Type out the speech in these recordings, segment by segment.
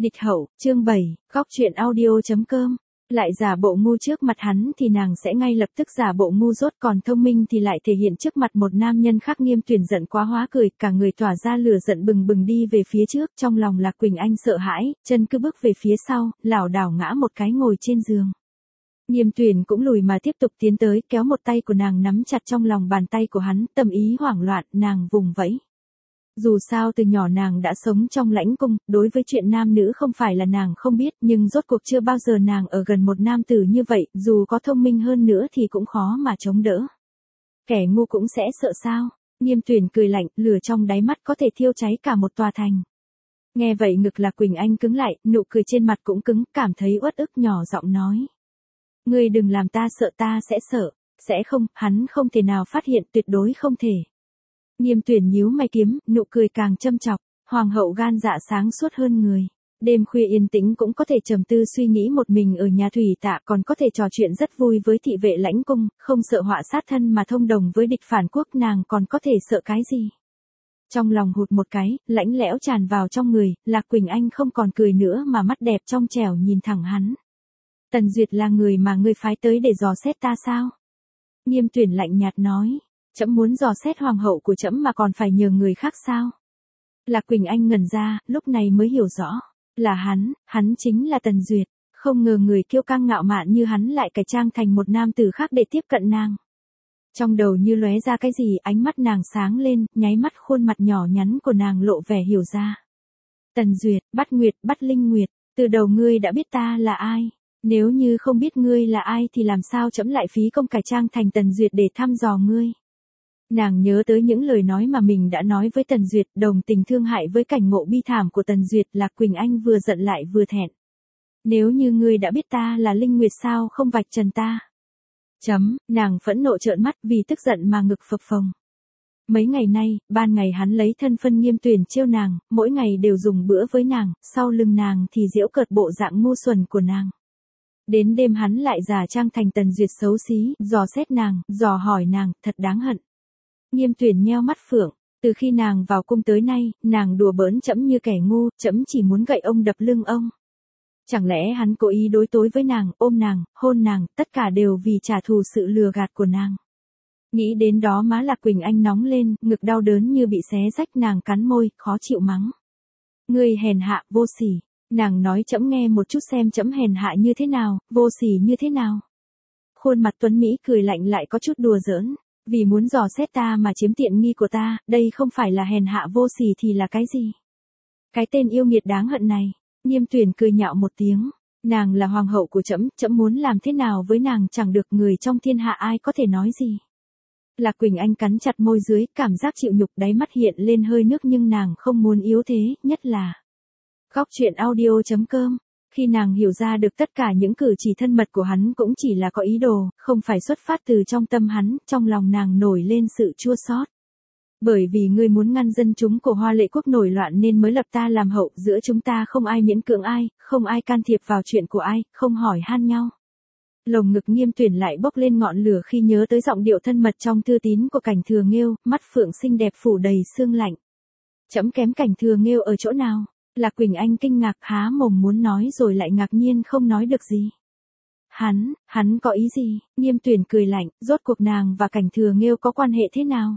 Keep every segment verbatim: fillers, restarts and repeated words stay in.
Địch hậu, chương bảy, góc truyện audio.com. Lại giả bộ ngu trước mặt hắn thì nàng sẽ ngay lập tức giả bộ ngu dốt, còn thông minh thì lại thể hiện trước mặt một nam nhân khác. Nghiêm Tuyển giận quá hóa cười, cả người tỏa ra lửa giận bừng bừng đi về phía trước, trong lòng Lạc Quỳnh Anh sợ hãi, chân cứ bước về phía sau, lảo đảo ngã một cái ngồi trên giường. Nghiêm Tuyển cũng lùi mà tiếp tục tiến tới, kéo một tay của nàng nắm chặt trong lòng bàn tay của hắn, tâm ý hoảng loạn, nàng vùng vẫy. Dù sao từ nhỏ nàng đã sống trong lãnh cung, đối với chuyện nam nữ không phải là nàng không biết, nhưng rốt cuộc chưa bao giờ nàng ở gần một nam tử như vậy, dù có thông minh hơn nữa thì cũng khó mà chống đỡ. Kẻ ngu cũng sẽ sợ sao? Nghiêm Tuyển cười lạnh, lửa trong đáy mắt có thể thiêu cháy cả một tòa thành. Nghe vậy ngực Lạc Quỳnh Anh cứng lại, nụ cười trên mặt cũng cứng, cảm thấy uất ức nhỏ giọng nói. Ngươi đừng làm ta sợ, ta sẽ sợ, sẽ không, hắn không thể nào phát hiện, tuyệt đối không thể. Nghiêm Tuyển nhíu mày kiếm, nụ cười càng châm chọc, hoàng hậu gan dạ sáng suốt hơn người. Đêm khuya yên tĩnh cũng có thể trầm tư suy nghĩ một mình ở nhà thủy tạ, còn có thể trò chuyện rất vui với thị vệ lãnh cung, không sợ họa sát thân mà thông đồng với địch phản quốc, nàng còn có thể sợ cái gì. Trong lòng hụt một cái, lãnh lẽo tràn vào trong người, Lạc Quỳnh Anh không còn cười nữa mà mắt đẹp trong trẻo nhìn thẳng hắn. Tần Duyệt là người mà ngươi phái tới để dò xét ta sao? Nghiêm Tuyển lạnh nhạt nói. Trẫm muốn dò xét hoàng hậu của trẫm mà còn phải nhờ người khác sao? Lạc Quỳnh Anh ngẩn ra, lúc này mới hiểu rõ. Là hắn, hắn chính là Tần Duyệt. Không ngờ người kiêu căng ngạo mạn như hắn lại cải trang thành một nam tử khác để tiếp cận nàng. Trong đầu như lóe ra cái gì, ánh mắt nàng sáng lên, nháy mắt khuôn mặt nhỏ nhắn của nàng lộ vẻ hiểu ra. Tần Duyệt, Bát Nguyệt, Bát Linh Nguyệt, từ đầu ngươi đã biết ta là ai? Nếu như không biết ngươi là ai thì làm sao trẫm lại phí công cải trang thành Tần Duyệt để thăm dò ngươi? Nàng nhớ tới những lời nói mà mình đã nói với Tần Duyệt, đồng tình thương hại với cảnh ngộ bi thảm của Tần Duyệt. Lạc Quỳnh Anh vừa giận lại vừa thẹn. Nếu như ngươi đã biết ta là Linh Nguyệt sao không vạch trần ta? Chấm, nàng phẫn nộ trợn mắt vì tức giận mà ngực phập phồng. Mấy ngày nay, ban ngày hắn lấy thân phân Nghiêm Tuyển trêu nàng, mỗi ngày đều dùng bữa với nàng, sau lưng nàng thì giễu cợt bộ dạng ngu xuẩn của nàng. Đến đêm hắn lại giả trang thành Tần Duyệt xấu xí, dò xét nàng, dò hỏi nàng, thật đáng hận. Nghiêm Tuyển nheo mắt phượng, từ khi nàng vào cung tới nay, nàng đùa bỡn trẫm như kẻ ngu, trẫm chỉ muốn gậy ông đập lưng ông. Chẳng lẽ hắn cố ý đối tối với nàng, ôm nàng, hôn nàng, tất cả đều vì trả thù sự lừa gạt của nàng. Nghĩ đến đó má Lạc Quỳnh Anh nóng lên, ngực đau đớn như bị xé rách, nàng cắn môi, khó chịu mắng. Ngươi hèn hạ, vô sỉ. Nàng nói trẫm nghe một chút xem trẫm hèn hạ như thế nào, vô sỉ như thế nào. Khuôn mặt tuấn Mỹ cười lạnh lại có chút đùa giỡn. Vì muốn dò xét ta mà chiếm tiện nghi của ta, đây không phải là hèn hạ vô sỉ thì là cái gì? Cái tên yêu nghiệt đáng hận này. Nghiêm Tuyển cười nhạo một tiếng. Nàng là hoàng hậu của trẫm, trẫm muốn làm thế nào với nàng chẳng được, người trong thiên hạ ai có thể nói gì. Lạc Quỳnh Anh cắn chặt môi dưới, cảm giác chịu nhục, đáy mắt hiện lên hơi nước, nhưng nàng không muốn yếu thế, nhất là. Góc truyện audio.com. Khi nàng hiểu ra được tất cả những cử chỉ thân mật của hắn cũng chỉ là có ý đồ, không phải xuất phát từ trong tâm hắn, trong lòng nàng nổi lên sự chua xót. Bởi vì ngươi muốn ngăn dân chúng của Hoa Lệ quốc nổi loạn nên mới lập ta làm hậu, giữa chúng ta không ai miễn cưỡng ai, không ai can thiệp vào chuyện của ai, không hỏi han nhau. Lồng ngực Nghiêm Tuyển lại bốc lên ngọn lửa khi nhớ tới giọng điệu thân mật trong thư tín của Cảnh Thừa Nghêu, mắt phượng xinh đẹp phủ đầy sương lạnh. Trẫm kém Cảnh Thừa Nghêu ở chỗ nào? Lạc Quỳnh Anh kinh ngạc, há mồm muốn nói rồi lại ngạc nhiên không nói được gì. Hắn, hắn có ý gì? Nghiêm Tuyển cười lạnh, rốt cuộc nàng và Cảnh Thừa Nghêu có quan hệ thế nào?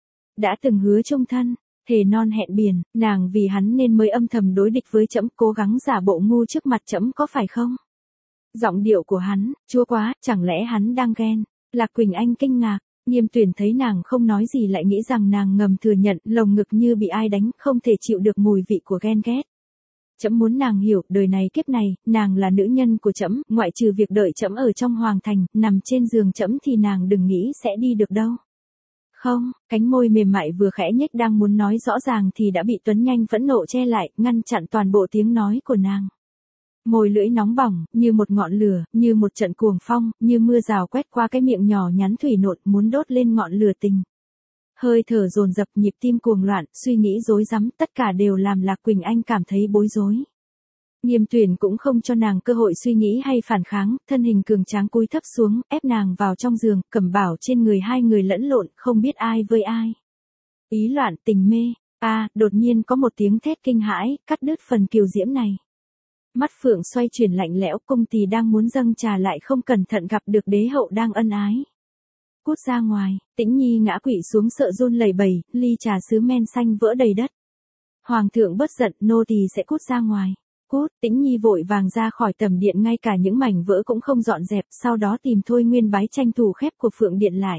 Đã từng hứa chung thân, thề non hẹn biển, nàng vì hắn nên mới âm thầm đối địch với trẫm, cố gắng giả bộ ngu trước mặt trẫm có phải không? Giọng điệu của hắn, chua quá, chẳng lẽ hắn đang ghen? Lạc Quỳnh Anh kinh ngạc. Nghiêm Tuyển thấy nàng không nói gì lại nghĩ rằng nàng ngầm thừa nhận, lồng ngực như bị ai đánh, không thể chịu được mùi vị của ghen ghét. Trẫm muốn nàng hiểu, đời này kiếp này, nàng là nữ nhân của trẫm, ngoại trừ việc đợi trẫm ở trong hoàng thành, nằm trên giường trẫm thì nàng đừng nghĩ sẽ đi được đâu. Không, cánh môi mềm mại vừa khẽ nhếch đang muốn nói rõ ràng thì đã bị Tuấn Nhanh phẫn nộ che lại, ngăn chặn toàn bộ tiếng nói của nàng. Môi lưỡi nóng bỏng, như một ngọn lửa, như một trận cuồng phong, như mưa rào quét qua cái miệng nhỏ nhắn thủy nộn, muốn đốt lên ngọn lửa tình. Hơi thở dồn dập, nhịp tim cuồng loạn, suy nghĩ rối rắm, tất cả đều làm Lạc Quỳnh Anh cảm thấy bối rối. Nghiêm Tuyển cũng không cho nàng cơ hội suy nghĩ hay phản kháng, thân hình cường tráng cúi thấp xuống, ép nàng vào trong giường, cẩm bảo trên người hai người lẫn lộn, không biết ai với ai. Ý loạn tình mê, a, à, đột nhiên có một tiếng thét kinh hãi, cắt đứt phần kiều diễm này. Mắt phượng xoay chuyển lạnh lẽo, cung tỳ đang muốn dâng trà lại không cẩn thận gặp được đế hậu đang ân ái. Cút ra ngoài, Tĩnh Nhi ngã quỵ xuống sợ run lẩy bẩy, ly trà sứ men xanh vỡ đầy đất. Hoàng thượng bất giận, nô tỳ sẽ cút ra ngoài. Cút, Tĩnh Nhi vội vàng ra khỏi tầm điện, ngay cả những mảnh vỡ cũng không dọn dẹp, sau đó tìm Thôi Nguyên Bái tranh thủ khép của Phượng Điện lại.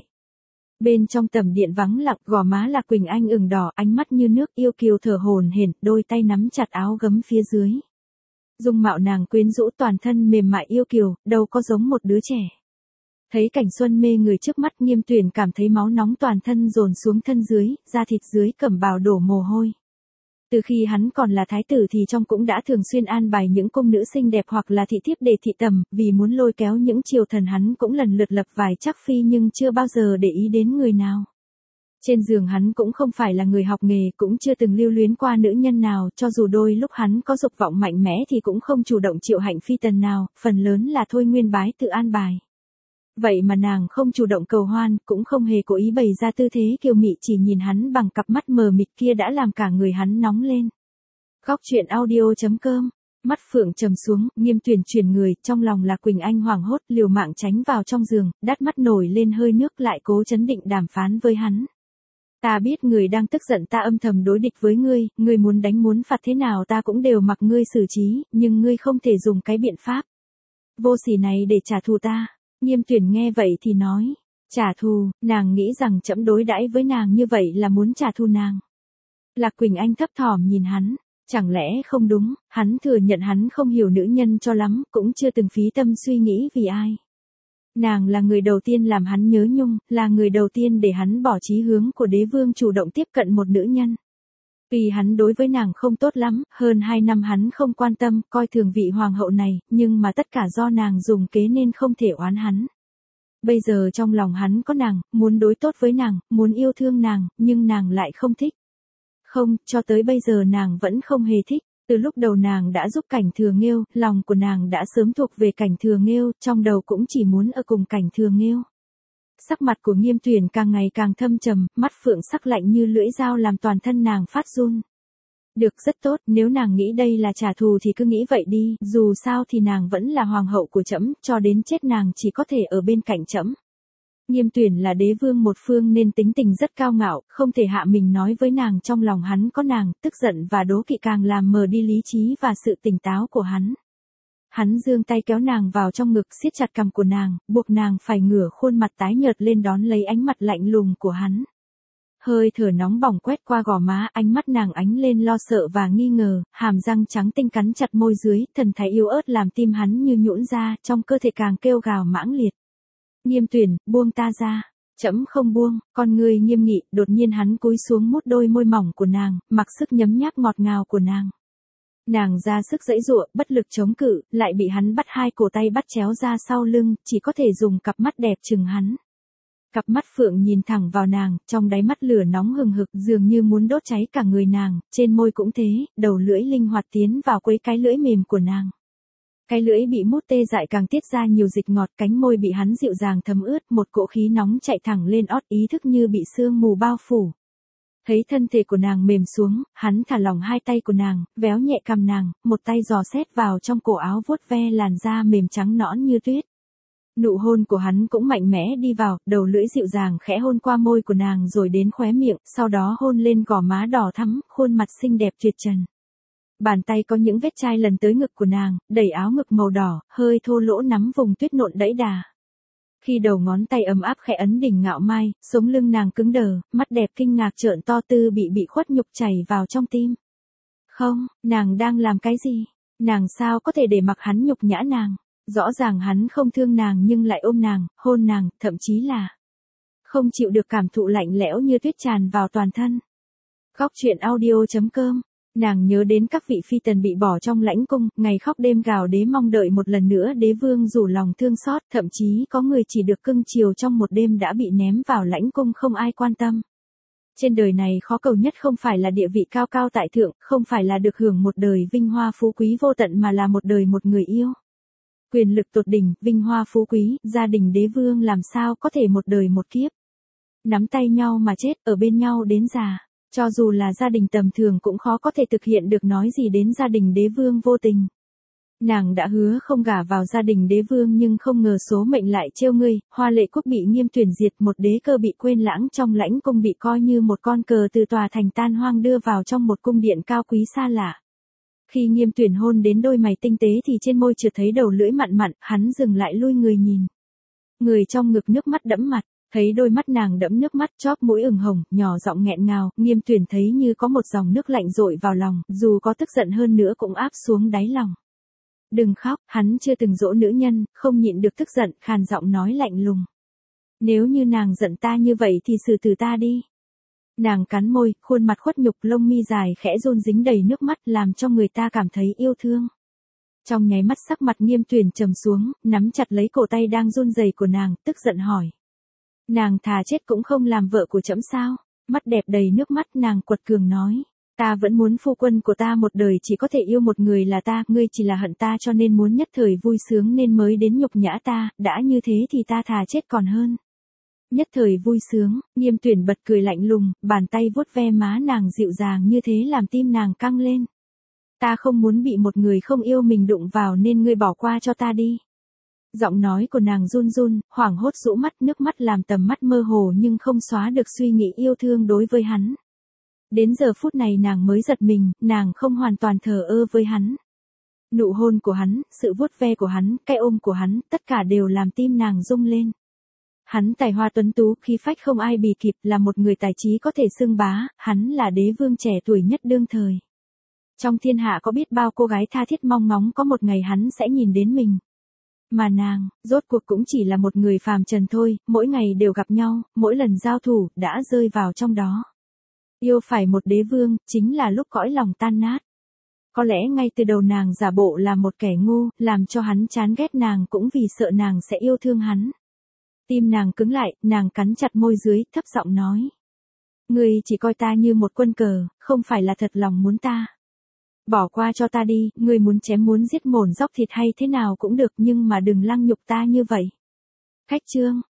Bên trong tầm điện vắng lặng, gò má Lạc Quỳnh Anh ửng đỏ, ánh mắt như nước, yêu kiều thở hổn hển, đôi tay nắm chặt áo gấm phía dưới. Dung mạo nàng quyến rũ, toàn thân mềm mại yêu kiều, đâu có giống một đứa trẻ. Thấy cảnh xuân mê người trước mắt, Nghiêm Tuyển cảm thấy máu nóng toàn thân dồn xuống thân dưới, da thịt dưới cẩm bào đổ mồ hôi. Từ khi hắn còn là thái tử thì trong cũng đã thường xuyên an bài những cung nữ xinh đẹp hoặc là thị thiếp để thị tầm, vì muốn lôi kéo những triều thần hắn cũng lần lượt lập vài chắc phi nhưng chưa bao giờ để ý đến người nào. Trên giường hắn cũng không phải là người học nghề, cũng chưa từng lưu luyến qua nữ nhân nào, cho dù đôi lúc hắn có dục vọng mạnh mẽ thì cũng không chủ động triệu hạnh phi tần nào, phần lớn là Thôi Nguyên Bái tự an bài. Vậy mà nàng không chủ động cầu hoan, cũng không hề cố ý bày ra tư thế kiều mị, chỉ nhìn hắn bằng cặp mắt mờ mịt kia đã làm cả người hắn nóng lên. Góc truyện audio chấm com. Mắt phượng trầm xuống, Nghiêm Tuyển chuyển người, trong lòng là Quỳnh Anh hoảng hốt, liều mạng tránh vào trong giường, đắt mắt nổi lên hơi nước, lại cố chấn định đàm phán với hắn. Ta biết người đang tức giận, ta âm thầm đối địch với ngươi, ngươi muốn đánh muốn phạt thế nào ta cũng đều mặc ngươi xử trí, nhưng ngươi không thể dùng cái biện pháp vô sỉ này để trả thù ta. Nghiêm Tuyển nghe vậy thì nói, trả thù, nàng nghĩ rằng trẫm đối đãi với nàng như vậy là muốn trả thù nàng. Lạc Quỳnh Anh thấp thỏm nhìn hắn, chẳng lẽ không đúng, hắn thừa nhận hắn không hiểu nữ nhân cho lắm, cũng chưa từng phí tâm suy nghĩ vì ai. Nàng là người đầu tiên làm hắn nhớ nhung, là người đầu tiên để hắn bỏ chí hướng của đế vương chủ động tiếp cận một nữ nhân. Vì hắn đối với nàng không tốt lắm, hơn hai năm hắn không quan tâm, coi thường vị hoàng hậu này, nhưng mà tất cả do nàng dùng kế nên không thể oán hắn. Bây giờ trong lòng hắn có nàng, muốn đối tốt với nàng, muốn yêu thương nàng, nhưng nàng lại không thích. Không, cho tới bây giờ nàng vẫn không hề thích. Từ lúc đầu nàng đã giúp Cảnh Thừa Nghêu, lòng của nàng đã sớm thuộc về Cảnh Thừa Nghêu, trong đầu cũng chỉ muốn ở cùng Cảnh Thừa Nghêu. Sắc mặt của Nghiêm Tuyển càng ngày càng thâm trầm, mắt phượng sắc lạnh như lưỡi dao làm toàn thân nàng phát run. Được, rất tốt, nếu nàng nghĩ đây là trả thù thì cứ nghĩ vậy đi, dù sao thì nàng vẫn là hoàng hậu của trẫm, cho đến chết nàng chỉ có thể ở bên cạnh trẫm. Nghiêm Tuyển là đế vương một phương nên tính tình rất cao ngạo, không thể hạ mình nói với nàng, trong lòng hắn có nàng, tức giận và đố kỵ càng làm mờ đi lý trí và sự tỉnh táo của hắn. Hắn giương tay kéo nàng vào trong ngực, siết chặt cằm của nàng, buộc nàng phải ngửa khuôn mặt tái nhợt lên đón lấy ánh mặt lạnh lùng của hắn. Hơi thở nóng bỏng quét qua gò má, ánh mắt nàng ánh lên lo sợ và nghi ngờ, hàm răng trắng tinh cắn chặt môi dưới, thần thái yếu ớt làm tim hắn như nhũn ra, trong cơ thể càng kêu gào mãng liệt. Nghiêm Tuyển, buông ta ra. Trẫm không buông, con người nghiêm nghị, đột nhiên hắn cúi xuống mút đôi môi mỏng của nàng, mặc sức nhấm nháp ngọt ngào của nàng. Nàng ra sức giãy giụa, bất lực chống cự, lại bị hắn bắt hai cổ tay bắt chéo ra sau lưng, chỉ có thể dùng cặp mắt đẹp chừng hắn. Cặp mắt phượng nhìn thẳng vào nàng, trong đáy mắt lửa nóng hừng hực, dường như muốn đốt cháy cả người nàng, trên môi cũng thế, đầu lưỡi linh hoạt tiến vào quấy cái lưỡi mềm của nàng. Cái lưỡi bị mút tê dại càng tiết ra nhiều dịch ngọt, cánh môi bị hắn dịu dàng thấm ướt, một cỗ khí nóng chạy thẳng lên ót, ý thức như bị sương mù bao phủ. Thấy thân thể của nàng mềm xuống, hắn thả lỏng hai tay của nàng, véo nhẹ cằm nàng, một tay giò xét vào trong cổ áo vuốt ve làn da mềm trắng nõn như tuyết. Nụ hôn của hắn cũng mạnh mẽ đi vào, đầu lưỡi dịu dàng khẽ hôn qua môi của nàng rồi đến khóe miệng, sau đó hôn lên gò má đỏ thắm, khuôn mặt xinh đẹp tuyệt trần. Bàn tay có những vết chai lần tới ngực của nàng, đẩy áo ngực màu đỏ, hơi thô lỗ nắm vùng tuyết nộn đẫy đà. Khi đầu ngón tay ấm áp khẽ ấn đỉnh ngạo mai, sống lưng nàng cứng đờ, mắt đẹp kinh ngạc trợn to, tư bị bị khuất nhục chảy vào trong tim. Không, nàng đang làm cái gì? Nàng sao có thể để mặc hắn nhục nhã nàng? Rõ ràng hắn không thương nàng nhưng lại ôm nàng, hôn nàng, thậm chí là không chịu được cảm thụ lạnh lẽo như tuyết tràn vào toàn thân. Góc truyện audio chấm com. Nàng nhớ đến các vị phi tần bị bỏ trong lãnh cung, ngày khóc đêm gào đế mong đợi một lần nữa đế vương rủ lòng thương xót, thậm chí có người chỉ được cưng chiều trong một đêm đã bị ném vào lãnh cung không ai quan tâm. Trên đời này khó cầu nhất không phải là địa vị cao cao tại thượng, không phải là được hưởng một đời vinh hoa phú quý vô tận mà là một đời một người yêu. Quyền lực tột đỉnh, vinh hoa phú quý, gia đình đế vương làm sao có thể một đời một kiếp. Nắm tay nhau mà chết, ở bên nhau đến già. Cho dù là gia đình tầm thường cũng khó có thể thực hiện được, nói gì đến gia đình đế vương vô tình. Nàng đã hứa không gả vào gia đình đế vương nhưng không ngờ số mệnh lại trêu ngươi, Hoa Lệ quốc bị Nghiêm Tuyển diệt, một đế cơ bị quên lãng trong lãnh cung bị coi như một con cờ từ tòa thành tan hoang đưa vào trong một cung điện cao quý xa lạ. Khi Nghiêm Tuyển hôn đến đôi mày tinh tế thì trên môi chợt thấy đầu lưỡi mặn mặn, hắn dừng lại lui người nhìn. Người trong ngực nước mắt đẫm mặt, thấy đôi mắt nàng đẫm nước mắt, chóp mũi ửng hồng, nhỏ giọng nghẹn ngào, Nghiêm Tuyển thấy như có một dòng nước lạnh dội vào lòng, dù có tức giận hơn nữa cũng áp xuống đáy lòng. Đừng khóc, hắn chưa từng dỗ nữ nhân, không nhịn được tức giận, khàn giọng nói lạnh lùng. Nếu như nàng giận ta như vậy thì xử tử ta đi. Nàng cắn môi, khuôn mặt khuất nhục, lông mi dài khẽ run dính đầy nước mắt làm cho người ta cảm thấy yêu thương. Trong nháy mắt sắc mặt Nghiêm Tuyển trầm xuống, nắm chặt lấy cổ tay đang run rẩy của nàng, tức giận hỏi. Nàng thà chết cũng không làm vợ của trẫm sao? Mắt đẹp đầy nước mắt nàng quật cường nói. Ta vẫn muốn phu quân của ta một đời chỉ có thể yêu một người là ta, ngươi chỉ là hận ta cho nên muốn nhất thời vui sướng nên mới đến nhục nhã ta, đã như thế thì ta thà chết còn hơn. Nhất thời vui sướng, Nghiêm Tuyển bật cười lạnh lùng, bàn tay vuốt ve má nàng dịu dàng như thế làm tim nàng căng lên. Ta không muốn bị một người không yêu mình đụng vào nên ngươi bỏ qua cho ta đi. Giọng nói của nàng run run, hoảng hốt rũ mắt, nước mắt làm tầm mắt mơ hồ nhưng không xóa được suy nghĩ yêu thương đối với hắn. Đến giờ phút này nàng mới giật mình, nàng không hoàn toàn thờ ơ với hắn. Nụ hôn của hắn, sự vuốt ve của hắn, cái ôm của hắn, tất cả đều làm tim nàng rung lên. Hắn tài hoa tuấn tú, khí phách không ai bì kịp, là một người tài trí có thể xưng bá, hắn là đế vương trẻ tuổi nhất đương thời. Trong thiên hạ có biết bao cô gái tha thiết mong ngóng có một ngày hắn sẽ nhìn đến mình. Mà nàng, rốt cuộc cũng chỉ là một người phàm trần thôi, mỗi ngày đều gặp nhau, mỗi lần giao thủ, đã rơi vào trong đó. Yêu phải một đế vương, chính là lúc cõi lòng tan nát. Có lẽ ngay từ đầu nàng giả bộ là một kẻ ngu, làm cho hắn chán ghét nàng cũng vì sợ nàng sẽ yêu thương hắn. Tim nàng cứng lại, nàng cắn chặt môi dưới, thấp giọng nói. Ngươi chỉ coi ta như một quân cờ, không phải là thật lòng muốn ta. Bỏ qua cho ta đi, ngươi muốn chém muốn giết mổn dóc thịt hay thế nào cũng được nhưng mà đừng lăng nhục ta như vậy. Khách chương.